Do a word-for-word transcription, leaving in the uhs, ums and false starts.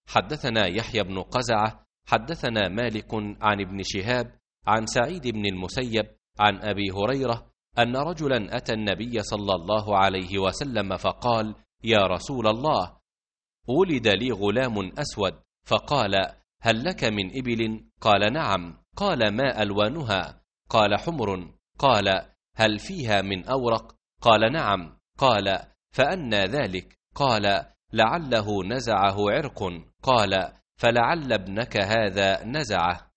حدثنا يحيى بن قزعة حدثنا مالك عن ابن شهاب عن سعيد بن المسيب عن أبي هريرة أن رجلا أتى النبي صلى الله عليه وسلم فقال: يا رسول الله، ولد لي غلام أسود، فقال: هل لك من إبل؟ قال: نعم. قال: ما ألوانها؟ قال: حمر. قال: هل فيها من أورق؟ قال: نعم. قال: فأنى ذلك؟ قال: لعله نزعه عرق. قال: فلعل ابنك هذا نزعه.